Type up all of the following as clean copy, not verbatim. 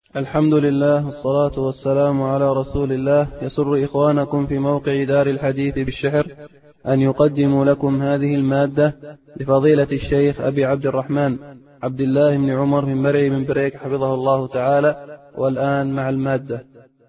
الحمد لله والصلاة والسلام على رسول الله. يسر إخوانكم في موقع دار الحديث بالشحر أن يقدموا لكم هذه المادة لفضيلة الشيخ أبي عبد الرحمن عبد الله بن عمر من مرعي من بريك حفظه الله تعالى. والآن مع المادة.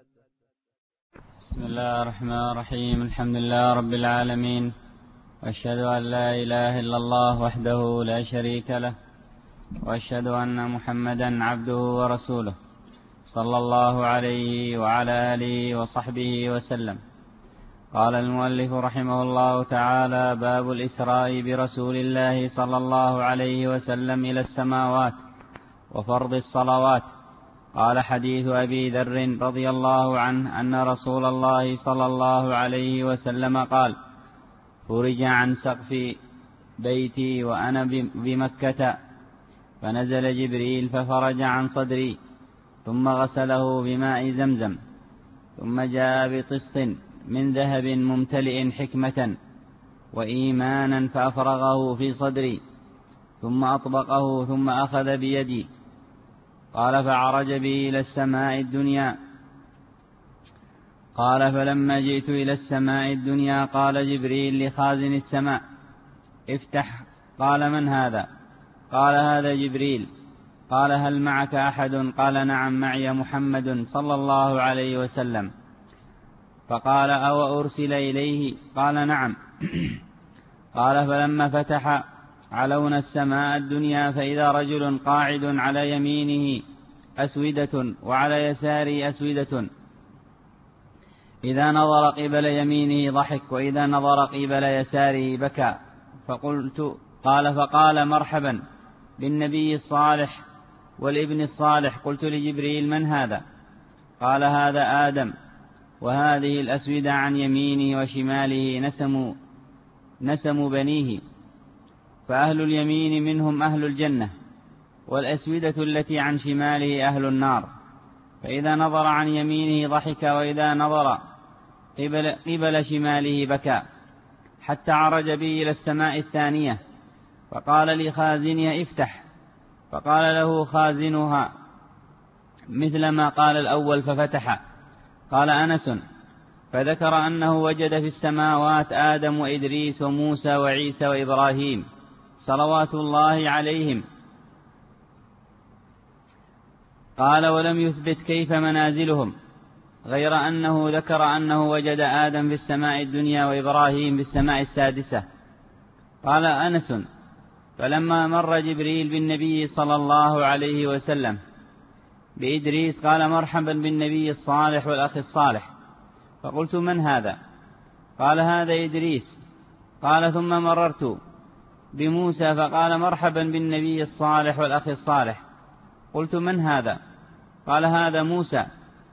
بسم الله الرحمن الرحيم. الحمد لله رب العالمين، وأشهد أن لا إله إلا الله وحده لا شريك له، وأشهد أن محمدا عبده ورسوله صلى الله عليه وعلى آله وصحبه وسلم. قال المؤلف رحمه الله تعالى: باب الإسراء برسول الله صلى الله عليه وسلم إلى السماوات وفرض الصلوات. قال: حديث أبي ذر رضي الله عنه أن رسول الله صلى الله عليه وسلم قال: فرج عن سقف بيتي وأنا بمكة، فنزل جبريل ففرج عن صدري، ثم غسله بماء زمزم، ثم جاء بطست من ذهب ممتلئ حكمة وإيمانا فأفرغه في صدري، ثم أطبقه، ثم أخذ بيدي. قال: فعرج بي إلى السماء الدنيا. قال: فلما جئت إلى السماء الدنيا قال جبريل لخازن السماء: افتح. قال: من هذا؟ قال: هذا جبريل. قال: هل معك أحد؟ قال: نعم، معي محمد صلى الله عليه وسلم. فقال: أو أرسل إليه؟ قال: نعم. قال: فلما فتح علونا السماء الدنيا فإذا رجل قاعد على يمينه أسودة وعلى يساره أسودة، إذا نظر قبل يمينه ضحك وإذا نظر قبل يساره بكى. فقال: مرحبا بالنبي الصالح والابن الصالح. قلت لجبريل: من هذا؟ قال: هذا آدم، وهذه الأسودة عن يمينه وشماله نسم بنيه، فأهل اليمين منهم أهل الجنة، والأسودة التي عن شماله أهل النار. فإذا نظر عن يمينه ضحك وإذا نظر قبل شماله بكى، حتى عرج بي إلى السماء الثانية. فقال لخازنها: افتح. فقال له خازنها مثل ما قال الأول ففتح. قال أنس: فذكر أنه وجد في السماوات آدم وإدريس وموسى وعيسى وإبراهيم صلوات الله عليهم. قال: ولم يثبت كيف منازلهم، غير أنه ذكر أنه وجد آدم في السماء الدنيا وإبراهيم في السماء السادسة. قال أنس: فلما مر جبريل بالنبي صلى الله عليه وسلم بإدريس قال: مرحبا بالنبي الصالح والأخ الصالح. فقلت: من هذا؟ قال: هذا إدريس. قال: ثم مررت بموسى فقال: مرحبا بالنبي الصالح والأخ الصالح. قلت: من هذا؟ قال: هذا موسى.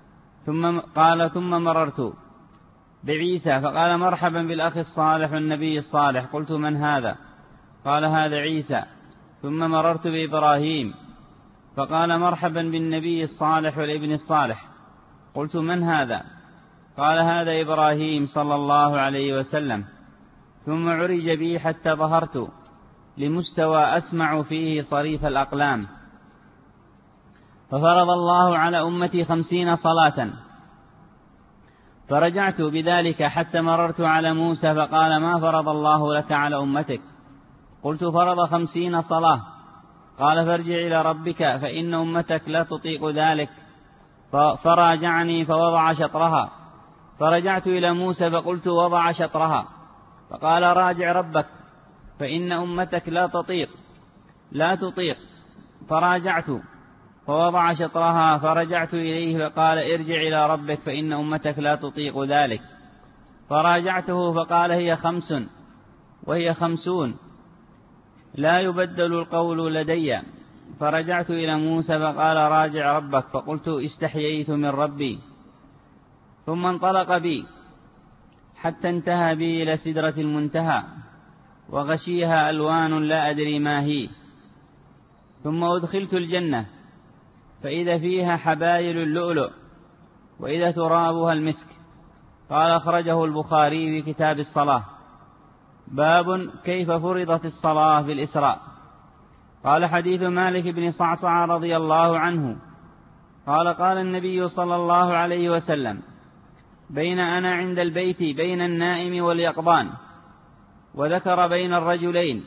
ثم مررت بعيسى فقال: مرحبا بالأخ الصالح والنبي الصالح. قلت: من هذا؟ قال: هذا عيسى. ثم مررت بإبراهيم فقال: مرحبا بالنبي الصالح والابن الصالح. قلت: من هذا؟ قال: هذا إبراهيم صلى الله عليه وسلم. ثم عرج بي حتى ظهرت لمستوى أسمع فيه صريف الأقلام، ففرض الله على أمتي 50 صلاة. فرجعت بذلك حتى مررت على موسى فقال: ما فرض الله لك على أمتك؟ قلت: فرض 50 صلاة. قال: فارجع إلى ربك فإن أمتك لا تطيق ذلك. فراجعني فوضع شطرها. فرجعت إلى موسى فقلت: وضع شطرها. فقال: راجع ربك فإن أمتك لا تطيق. فراجعت فوضع شطرها. فرجعت إليه فقال: ارجع إلى ربك فإن أمتك لا تطيق ذلك. فراجعته فقال: هي 5 وهي 50، لا يبدل القول لدي. فرجعت إلى موسى فقال: راجع ربك. فقلت: استحييت من ربي. ثم انطلق بي حتى انتهى بي إلى سدرة المنتهى، وغشيها ألوان لا أدري ما هي. ثم أدخلت الجنة فإذا فيها حبايل اللؤلؤ وإذا ترابها المسك. قال: أخرجه البخاري في كتاب الصلاة. باب كيف فرضت الصلاة في الإسراء. قال: حديث مالك بن صعصع رضي الله عنه قال قال النبي صلى الله عليه وسلم: بين أنا عند البيت بين النائم واليقظان، وذكر بين الرجلين.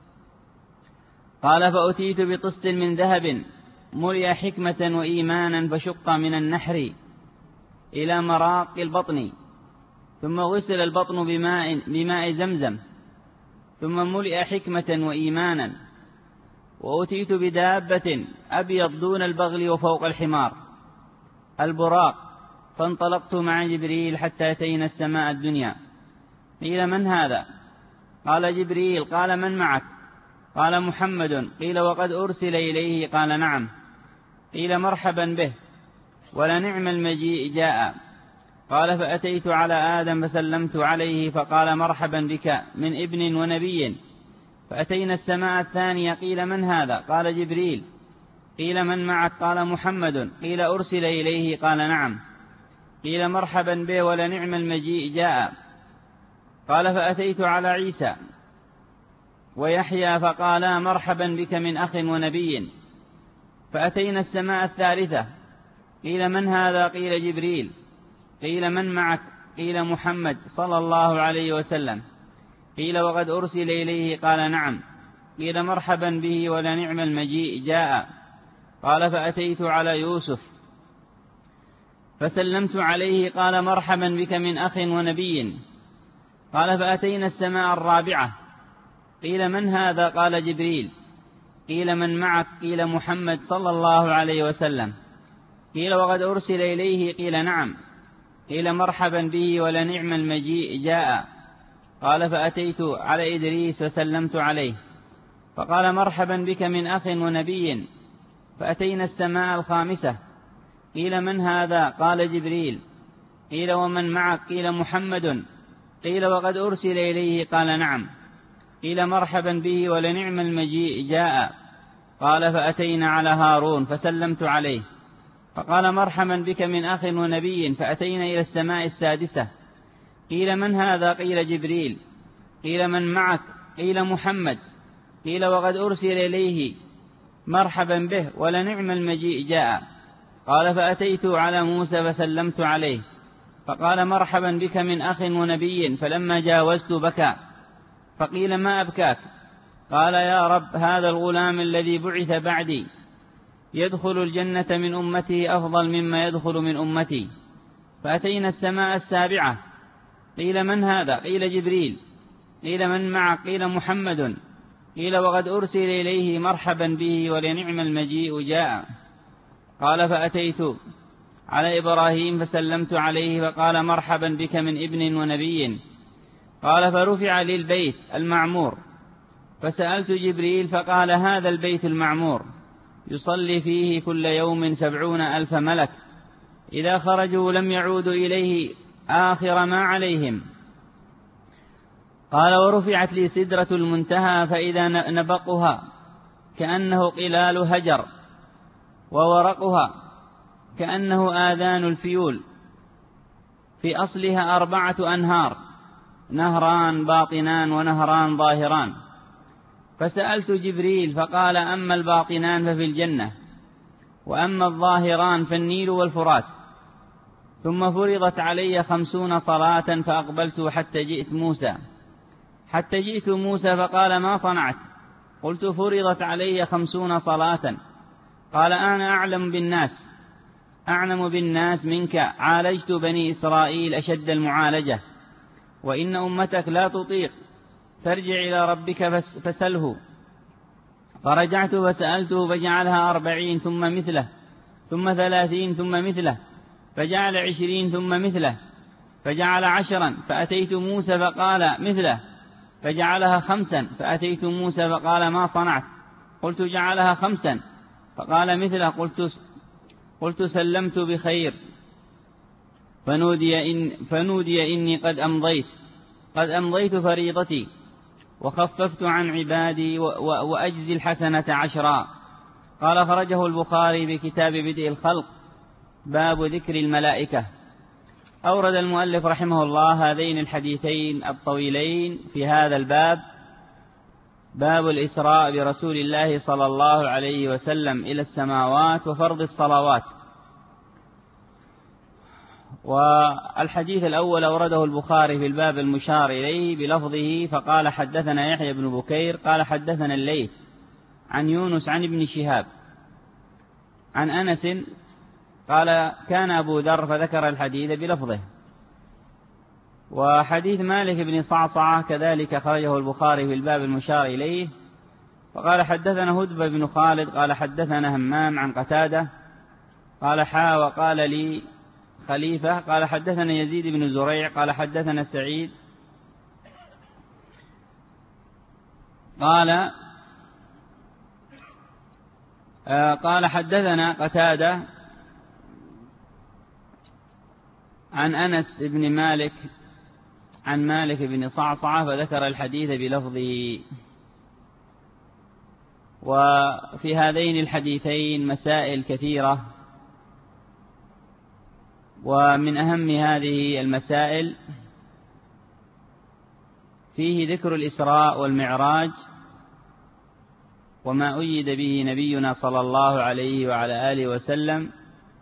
قال: فأتيت بطست من ذهب ملئ حكمة وإيمانا، فشق من النحر إلى مراق البطن، ثم غسل البطن بماء زمزم، ثم ملئ حكمة وإيمانا. وأتيت بدابة أبيض دون البغل وفوق الحمار البراق، فانطلقت مع جبريل حتى أتينا السماء الدنيا. قيل: من هذا؟ قال: جبريل. قال: من معك؟ قال: محمد. قيل: وقد أرسل إليه؟ قال: نعم. قيل: مرحبا به، ولنعم المجيء جاء. قال: فأتيت على آدم فسلمت عليه، فقال: مرحبا بك من ابن ونبي. فأتينا السماء الثانية. قيل: من هذا؟ قال: جبريل. قيل: من معك؟ قال: محمد. قيل: أرسل إليه؟ قال: نعم. قيل: مرحبا به، ولنعم المجيء جاء. قال: فأتيت على عيسى ويحيى، فقالا: مرحبا بك من أخ ونبي. فأتينا السماء الثالثة. قيل: من هذا؟ قيل: جبريل. قيل: من معك؟ قيل: محمد صلى الله عليه وسلم. قيل: وقد أرسل إليه؟ قال: نعم. قيل: مرحبا به، ولنعم المجيء جاء. قال: فأتيت على يوسف فسلمت عليه، قال: مرحبا بك من أخ ونبي. قال: فأتينا السماء الرابعة. قيل: من هذا؟ قال: جبريل. قيل: من معك؟ قيل: محمد صلى الله عليه وسلم. قيل: وقد أرسل إليه؟ قيل: نعم. قيل: مرحبا به، ولنعم المجيء جاء. قال: فأتيت على إدريس فسلمت عليه، فقال: مرحبا بك من أخ ونبي. فأتينا السماء الخامسة. قيل: من هذا؟ قال: جبريل. قيل: ومن معك؟ قيل: محمد. قيل: وقد أرسل إليه؟ قال: نعم. قيل: مرحبا به، ولنعم المجيء جاء. قال: فأتينا على هارون فسلمت عليه، فقال: مرحبا بك من أخ ونبي. فأتينا إلى السماء السادسة. قيل: من هذا؟ قيل: جبريل. قيل: من معك؟ قيل: محمد. قيل: وقد أرسل إليه؟ مرحبا به، ولنعم المجيء جاء. قال: فأتيت على موسى فسلمت عليه، فقال: مرحبا بك من أخ ونبي. فلما جاوزت بكى، فقيل: ما أبكاك؟ قال: يا رب، هذا الغلام الذي بعث بعدي يدخل الجنة من أمته أفضل مما يدخل من أمتي. فأتينا السماء السابعة. قيل: من هذا؟ قيل: جبريل. قيل: من معك؟ قيل: محمد. قيل: وقد أرسل إليه؟ مرحبا به، ولنعم المجيء جاء. قال: فأتيت على إبراهيم فسلمت عليه، فقال: مرحبا بك من ابن ونبي. قال: فرفع لي البيت المعمور، فسألت جبريل، فقال: هذا البيت المعمور يصلي فيه كل يوم 70,000 ملك، إذا خرجوا لم يعودوا إليه آخر ما عليهم. قال: ورفعت لي سدرة المنتهى، فإذا نبقها كأنه قلال هجر، وورقها كأنه آذان الفيول، في أصلها 4 أنهار، نهران باطنان ونهران ظاهران. فسألت جبريل، فقال: أما الباطنان ففي الجنة، وأما الظاهران فالنيل والفرات. ثم فرضت علي 50 صلاة، فأقبلت حتى جئت موسى فقال: ما صنعت؟ قلت: فرضت علي 50 صلاة. قال: أنا أعلم بالناس منك، عالجت بني إسرائيل أشد المعالجة، وإن أمتك لا تطيق، فارجع إلى ربك فسله. فرجعت فسألته، فجعلها 40 ثم مثله، ثم 30 ثم مثله، فجعل 20 ثم مثله، فجعل 10. فأتيت موسى فقال: مثله. فجعلها 5. فأتيت موسى فقال: ما صنعت؟ قلت: جعلها 5. فقال: مثله. قلت: سلمت بخير. فنودي إني قد أمضيت فريضتي، وخففت عن عبادي، وأجزي الحسنة 10. قال: خرجه البخاري بكتاب بدء الخلق، باب ذكر الملائكة. أورد المؤلف رحمه الله هذين الحديثين الطويلين في هذا الباب، باب الإسراء برسول الله صلى الله عليه وسلم إلى السماوات وفرض الصلوات. والحديث الأول أورده البخاري في الباب المشار إليه بلفظه فقال حدثنا يحيى بن بكير قال حدثنا الليث عن يونس عن ابن شهاب عن أنس قال كان أبو ذر فذكر الحديث بلفظه. وحديث مالك بن صعصعة كذلك خرجه البخاري في الباب المشار إليه فقال حدثنا هدبة بن خالد قال حدثنا همام عن قتادة قال وقال لي خليفة قال حدثنا يزيد بن زريع قال حدثنا سعيد قال حدثنا قتادة عن أنس بن مالك عن مالك بن صعصعة فذكر الحديث بلفظه. وفي هذين الحديثين مسائل كثيرة، ومن أهم هذه المسائل فيه ذكر الإسراء والمعراج وما أيد به نبينا صلى الله عليه وعلى آله وسلم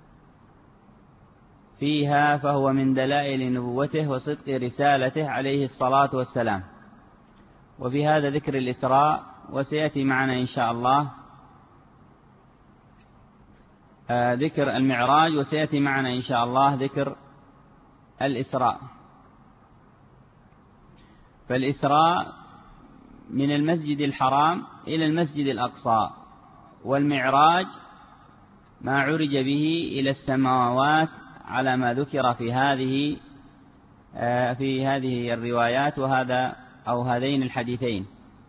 فيها، فهو من دلائل نبوته وصدق رسالته عليه الصلاة والسلام. وفي هذا ذكر الإسراء، وسيأتي معنا إن شاء الله ذكر المعراج، وسيأتي معنا إن شاء الله ذكر الإسراء. فالإسراء من المسجد الحرام إلى المسجد الأقصى، والمعراج ما عرج به إلى السماوات على ما ذكر في هذه الروايات هذين الحديثين.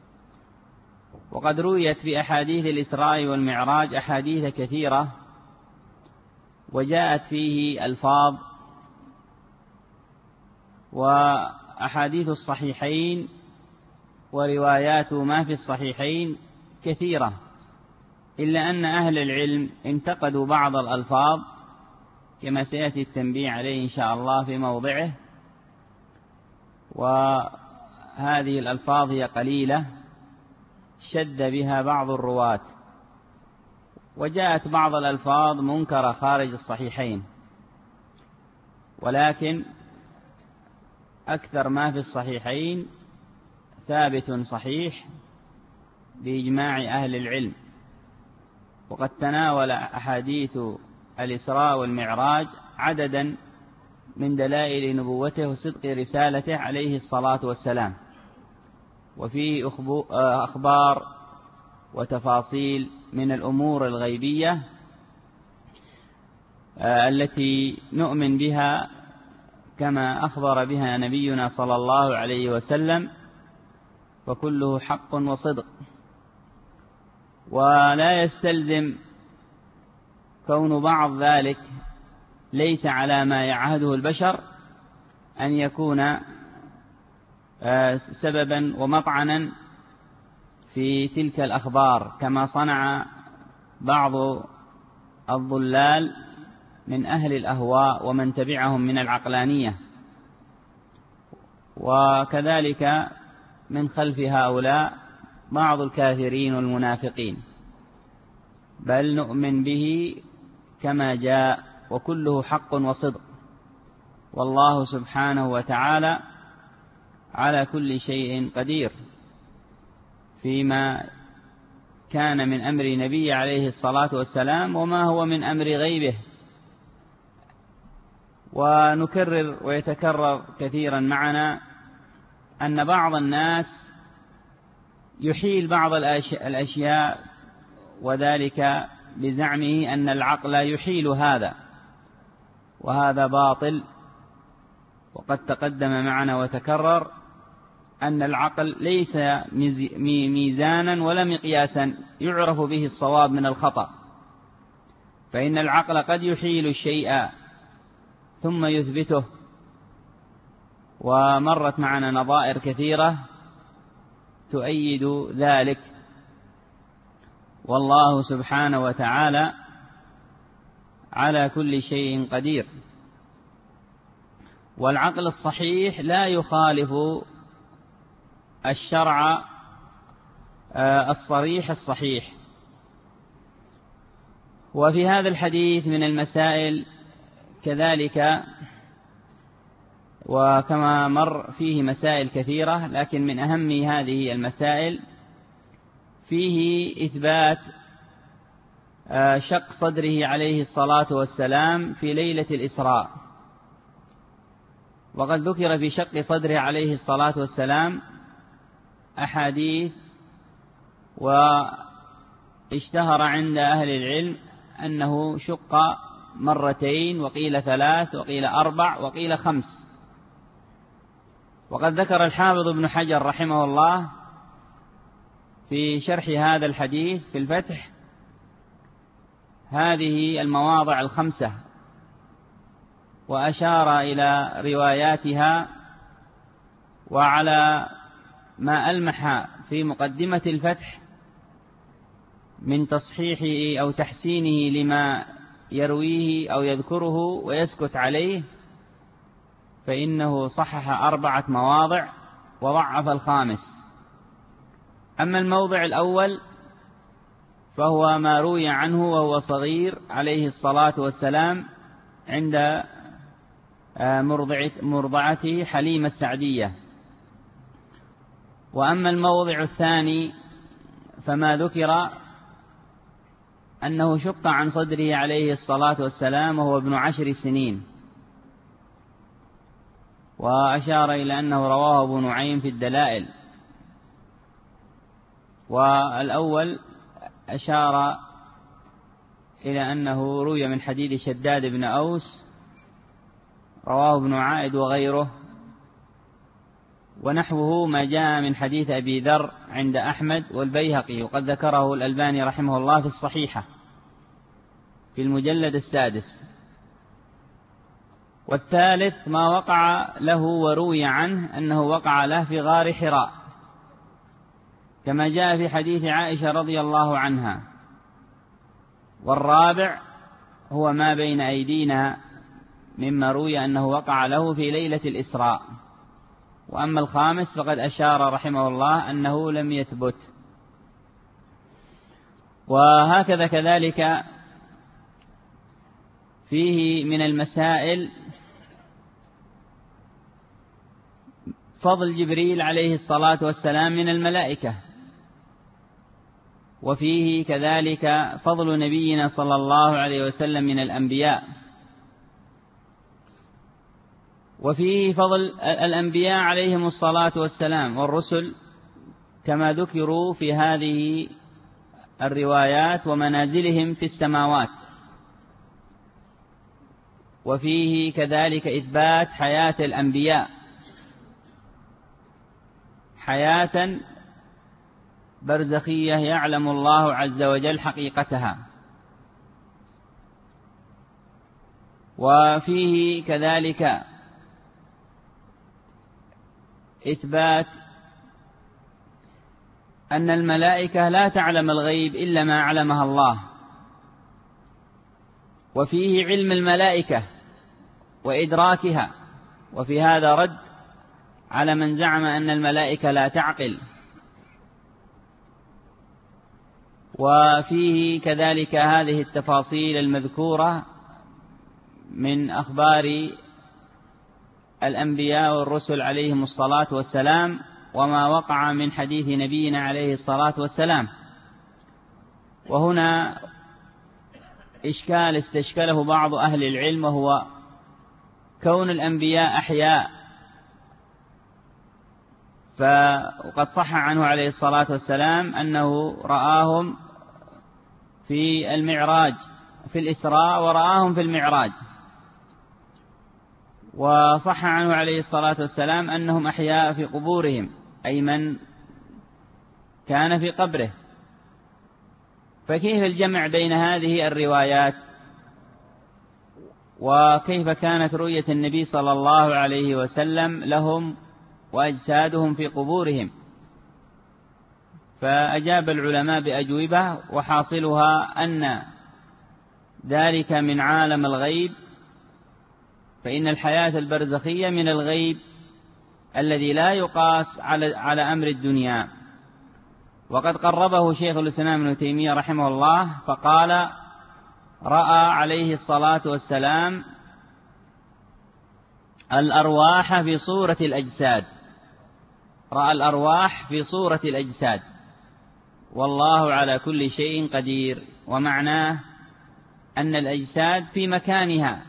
وقد رويت في أحاديث الإسراء والمعراج أحاديث كثيرة، وجاءت فيه ألفاظ، وأحاديث الصحيحين وروايات ما في الصحيحين كثيرة، إلا أن أهل العلم انتقدوا بعض الألفاظ كما سيأتي التنبيه عليه إن شاء الله في موضعه. وهذه الألفاظ هي قليلة شد بها بعض الرواة، وجاءت بعض الألفاظ منكرة خارج الصحيحين، ولكن أكثر ما في الصحيحين ثابت صحيح بإجماع أهل العلم. وقد تناول أحاديث الإسراء والمعراج عددا من دلائل نبوته وصدق رسالته عليه الصلاة والسلام، وفيه أخبار وتفاصيل من الأمور الغيبية التي نؤمن بها كما أخبر بها نبينا صلى الله عليه وسلم، فكله حق وصدق. ولا يستلزم كون بعض ذلك ليس على ما يعهده البشر أن يكون سببا ومطعنا في تلك الأخبار، كما صنع بعض الضلال من أهل الأهواء ومن تبعهم من العقلانية، وكذلك من خلف هؤلاء بعض الكافرين والمنافقين. بل نؤمن به كما جاء، وكله حق وصدق، والله سبحانه وتعالى على كل شيء قدير فيما كان من أمر نبي عليه الصلاة والسلام وما هو من أمر غيبه. ونكرر ويتكرر كثيرا معنا أن بعض الناس يحيل بعض الأشياء، وذلك بزعمه أن العقل يحيل هذا، وهذا باطل. وقد تقدم معنا وتكرر أن العقل ليس ميزانا ولا مقياسا يعرف به الصواب من الخطأ، فإن العقل قد يحيل الشيء ثم يثبته، ومرت معنا نظائر كثيرة تؤيد ذلك. والله سبحانه وتعالى على كل شيء قدير. والعقل الصحيح لا يخالف الشرع الصريح الصحيح. وفي هذا الحديث من المسائل كذلك وكما مر فيه مسائل كثيرة، لكن من أهم هذه المسائل فيه إثبات شق صدره عليه الصلاة والسلام في ليلة الإسراء. وقد ذكر في شق صدره عليه الصلاة والسلام أحاديث، واشتهر عند أهل العلم أنه شق مرتين، وقيل 3، وقيل 4، وقيل 5. وقد ذكر الحافظ ابن حجر رحمه الله في شرح هذا الحديث في الفتح هذه المواضع 5، وأشار إلى رواياتها، وعلى ما ألمح في مقدمة الفتح من تصحيحه أو تحسينه لما يرويه أو يذكره ويسكت عليه، فإنه صحح 4 مواضع وضعف 5. أما الموضع الأول فهو ما روي عنه وهو صغير عليه الصلاة والسلام عند مرضعته حليمة السعدية. وأما الموضع الثاني فما ذكر أنه شق عن صدره عليه الصلاة والسلام وهو ابن 10 سنين، وأشار إلى أنه رواه أبو نعيم في الدلائل. والأول أشار إلى أنه روي من حديث شداد بن أوس رواه ابن عائد وغيره، ونحوه ما جاء من حديث أبي ذر عند أحمد والبيهقي، وقد ذكره الألباني رحمه الله في الصحيحة في المجلد 6. والثالث ما وقع له وروي عنه أنه وقع له في غار حراء، كما جاء في حديث عائشة رضي الله عنها. والرابع هو ما بين أيدينا مما روي أنه وقع له في ليلة الإسراء. وأما الخامس فقد أشار رحمه الله أنه لم يثبت. وهكذا كذلك فيه من المسائل فضل جبريل عليه الصلاة والسلام من الملائكة، وفيه كذلك فضل نبينا صلى الله عليه وسلم من الأنبياء، وفيه فضل الأنبياء عليهم الصلاة والسلام والرسل كما ذكروا في هذه الروايات ومنازلهم في السماوات. وفيه كذلك إثبات حياة الأنبياء حياة برزخية يعلم الله عز وجل حقيقتها. وفيه كذلك إثبات أن الملائكة لا تعلم الغيب إلا ما علمها الله، وفيه علم الملائكة وإدراكها، وفي هذا رد على من زعم أن الملائكة لا تعقل. وفيه كذلك هذه التفاصيل المذكورة من أخبار الأنبياء والرسل عليهم الصلاة والسلام، وما وقع من حديث نبينا عليه الصلاة والسلام. وهنا إشكال استشكله بعض أهل العلم، وهو كون الأنبياء أحياء، فقد صح عنه عليه الصلاة والسلام أنه رآهم في المعراج في الإسراء ورآهم في المعراج، وصح عنه عليه الصلاة والسلام أنهم أحياء في قبورهم، أي من كان في قبره. فكيف الجمع بين هذه الروايات؟ وكيف كانت رؤية النبي صلى الله عليه وسلم لهم وأجسادهم في قبورهم؟ فأجاب العلماء بأجوبة، وحاصلها أن ذلك من عالم الغيب، فإن الحياة البرزخية من الغيب الذي لا يقاس على أمر الدنيا. وقد قربه شيخ الإسلام ابن تيمية رحمه الله فقال: رأى عليه الصلاة والسلام الأرواح في صورة الأجساد، رأى الأرواح في صورة الأجساد، والله على كل شيء قدير. ومعناه أن الأجساد في مكانها،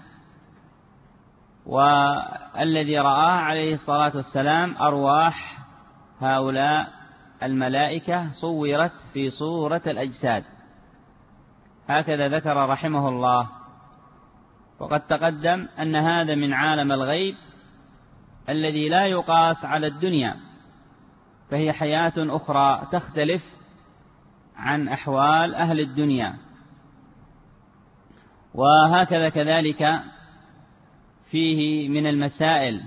والذي رآه عليه الصلاة والسلام أرواح هؤلاء الملائكة صورت في صورة الأجساد، هكذا ذكر رحمه الله. وقد تقدم أن هذا من عالم الغيب الذي لا يقاس على الدنيا، فهي حياة أخرى تختلف عن أحوال أهل الدنيا. وهكذا كذلك فيه من المسائل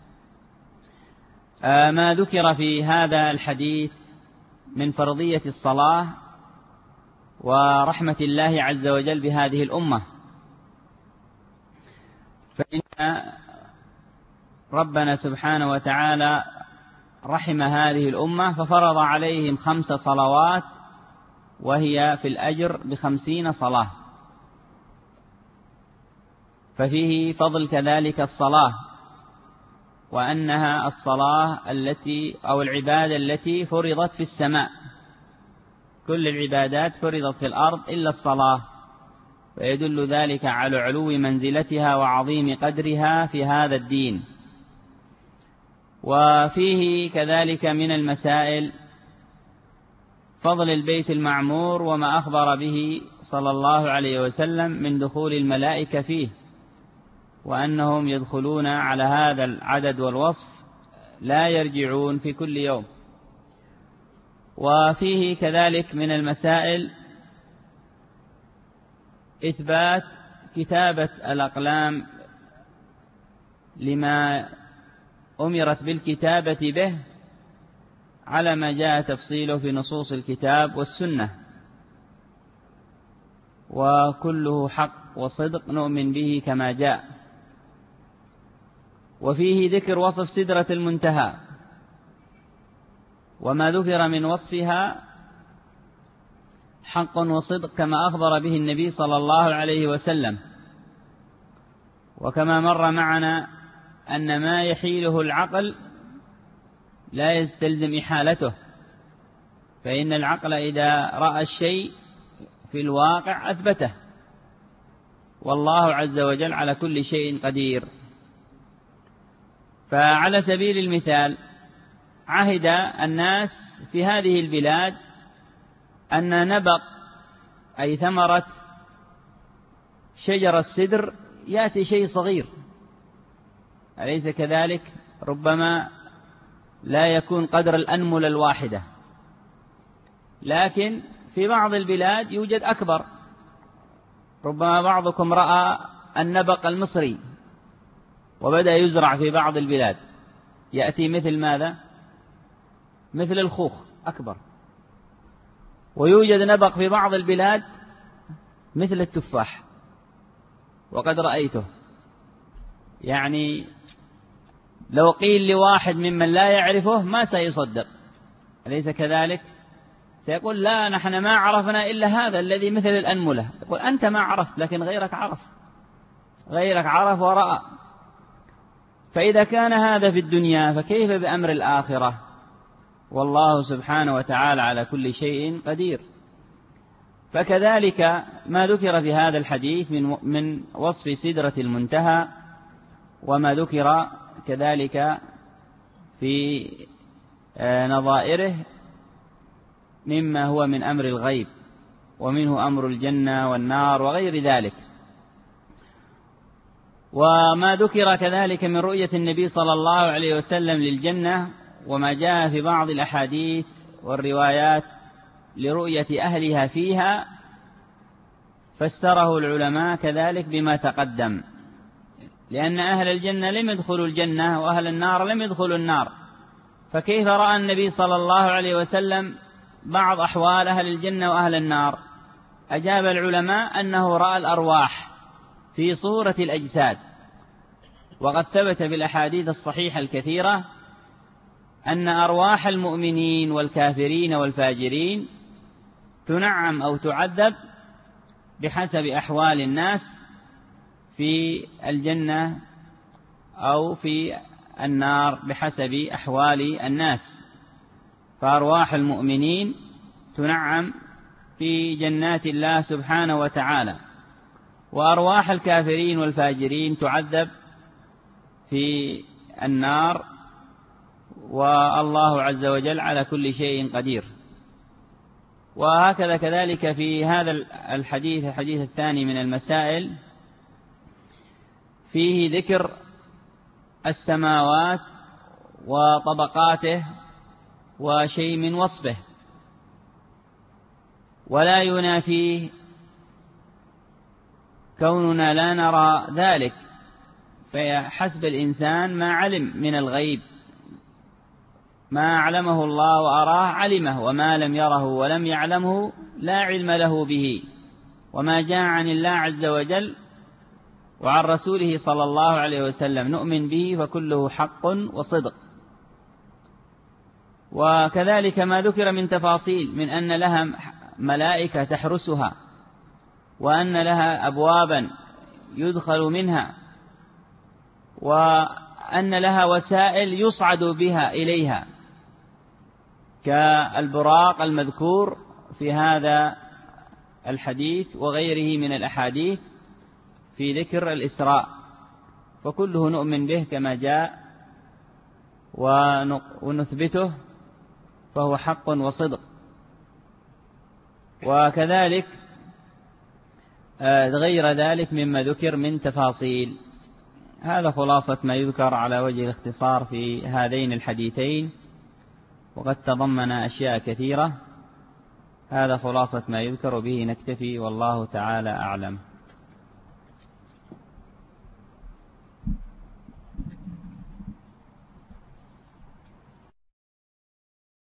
ما ذكر في هذا الحديث من فرضية الصلاة ورحمة الله عز وجل بهذه الأمة. فإن ربنا سبحانه وتعالى رحم هذه الأمة ففرض عليهم 5 صلوات، وهي في الأجر ب50 صلاة، ففيه فضل كذلك الصلاة، وأنها الصلاة التي أو العبادة التي فرضت في السماء، كل العبادات فرضت في الأرض إلا الصلاة، فيدل ذلك على علو منزلتها وعظيم قدرها في هذا الدين. وفيه كذلك من المسائل فضل البيت المعمور وما أخبر به صلى الله عليه وسلم من دخول الملائكة فيه، وأنهم يدخلون على هذا العدد والوصف لا يرجعون في كل يوم. وفيه كذلك من المسائل إثبات كتابة الأقلام لما أمرت بالكتابة به على ما جاء تفصيله في نصوص الكتاب والسنة، وكله حق وصدق نؤمن به كما جاء. وفيه ذكر وصف سدرة المنتهى وما ذكر من وصفها حق وصدق كما أخبر به النبي صلى الله عليه وسلم. وكما مر معنا أن ما يحيله العقل لا يستلزم إحالته، فإن العقل إذا رأى الشيء في الواقع أثبته، والله عز وجل على كل شيء قدير. فعلى سبيل المثال عهد الناس في هذه البلاد أن نبق أي ثمرة شجر السدر يأتي شيء صغير، أليس كذلك؟ ربما لا يكون قدر الأنملة الواحدة، لكن في بعض البلاد يوجد أكبر. ربما بعضكم رأى النبق المصري وبدأ يزرع في بعض البلاد، يأتي مثل ماذا؟ مثل الخوخ أكبر. ويوجد نبق في بعض البلاد مثل التفاح، وقد رأيته، يعني لو قيل لواحد ممن لا يعرفه ما سيصدق، أليس كذلك؟ سيقول لا، نحن ما عرفنا إلا هذا الذي مثل الأنملة. يقول أنت ما عرفت، لكن غيرك عرف، غيرك عرف ورأى. فإذا كان هذا في الدنيا فكيف بأمر الآخرة؟ والله سبحانه وتعالى على كل شيء قدير. فكذلك ما ذكر في هذا الحديث من وصف سدرة المنتهى، وما ذكر كذلك في نظائره مما هو من أمر الغيب، ومنه أمر الجنة والنار وغير ذلك. وما ذكر كذلك من رؤية النبي صلى الله عليه وسلم للجنة، وما جاء في بعض الأحاديث والروايات لرؤية أهلها فيها، فسره العلماء كذلك بما تقدم، لأن أهل الجنة لم يدخلوا الجنة وأهل النار لم يدخلوا النار، فكيف رأى النبي صلى الله عليه وسلم بعض أحوال أهل الجنة وأهل النار؟ أجاب العلماء أنه رأى الأرواح في صورة الأجساد. وقد ثبت بالأحاديث الصحيحة الكثيرة أن أرواح المؤمنين والكافرين والفاجرين تنعم أو تعذب بحسب أحوال الناس في الجنة أو في النار بحسب أحوال الناس. فأرواح المؤمنين تنعم في جنات الله سبحانه وتعالى، وأرواح الكافرين والفاجرين تعذب في النار، والله عز وجل على كل شيء قدير. وهكذا كذلك في هذا الحديث الثاني من المسائل فيه ذكر السماوات وطبقاته وشيء من وصفه، ولا ينافيه كوننا لا نرى ذلك، فحسب الإنسان ما علم من الغيب، ما علمه الله وأراه علمه، وما لم يره ولم يعلمه لا علم له به. وما جاء عن الله عز وجل وعن رسوله صلى الله عليه وسلم نؤمن به، فكله حق وصدق. وكذلك ما ذكر من تفاصيل، من أن لها ملائكة تحرسها، وأن لها أبوابا يدخل منها، وأن لها وسائل يصعد بها إليها كالبراق المذكور في هذا الحديث وغيره من الأحاديث في ذكر الإسراء، فكله نؤمن به كما جاء ونثبته، فهو حق وصدق. وكذلك غير ذلك مما ذكر من تفاصيل. هذا خلاصة ما يذكر على وجه الاختصار في هذين الحديثين، وقد تضمن أشياء كثيرة. هذا خلاصة ما يذكر، به نكتفي، والله تعالى أعلم.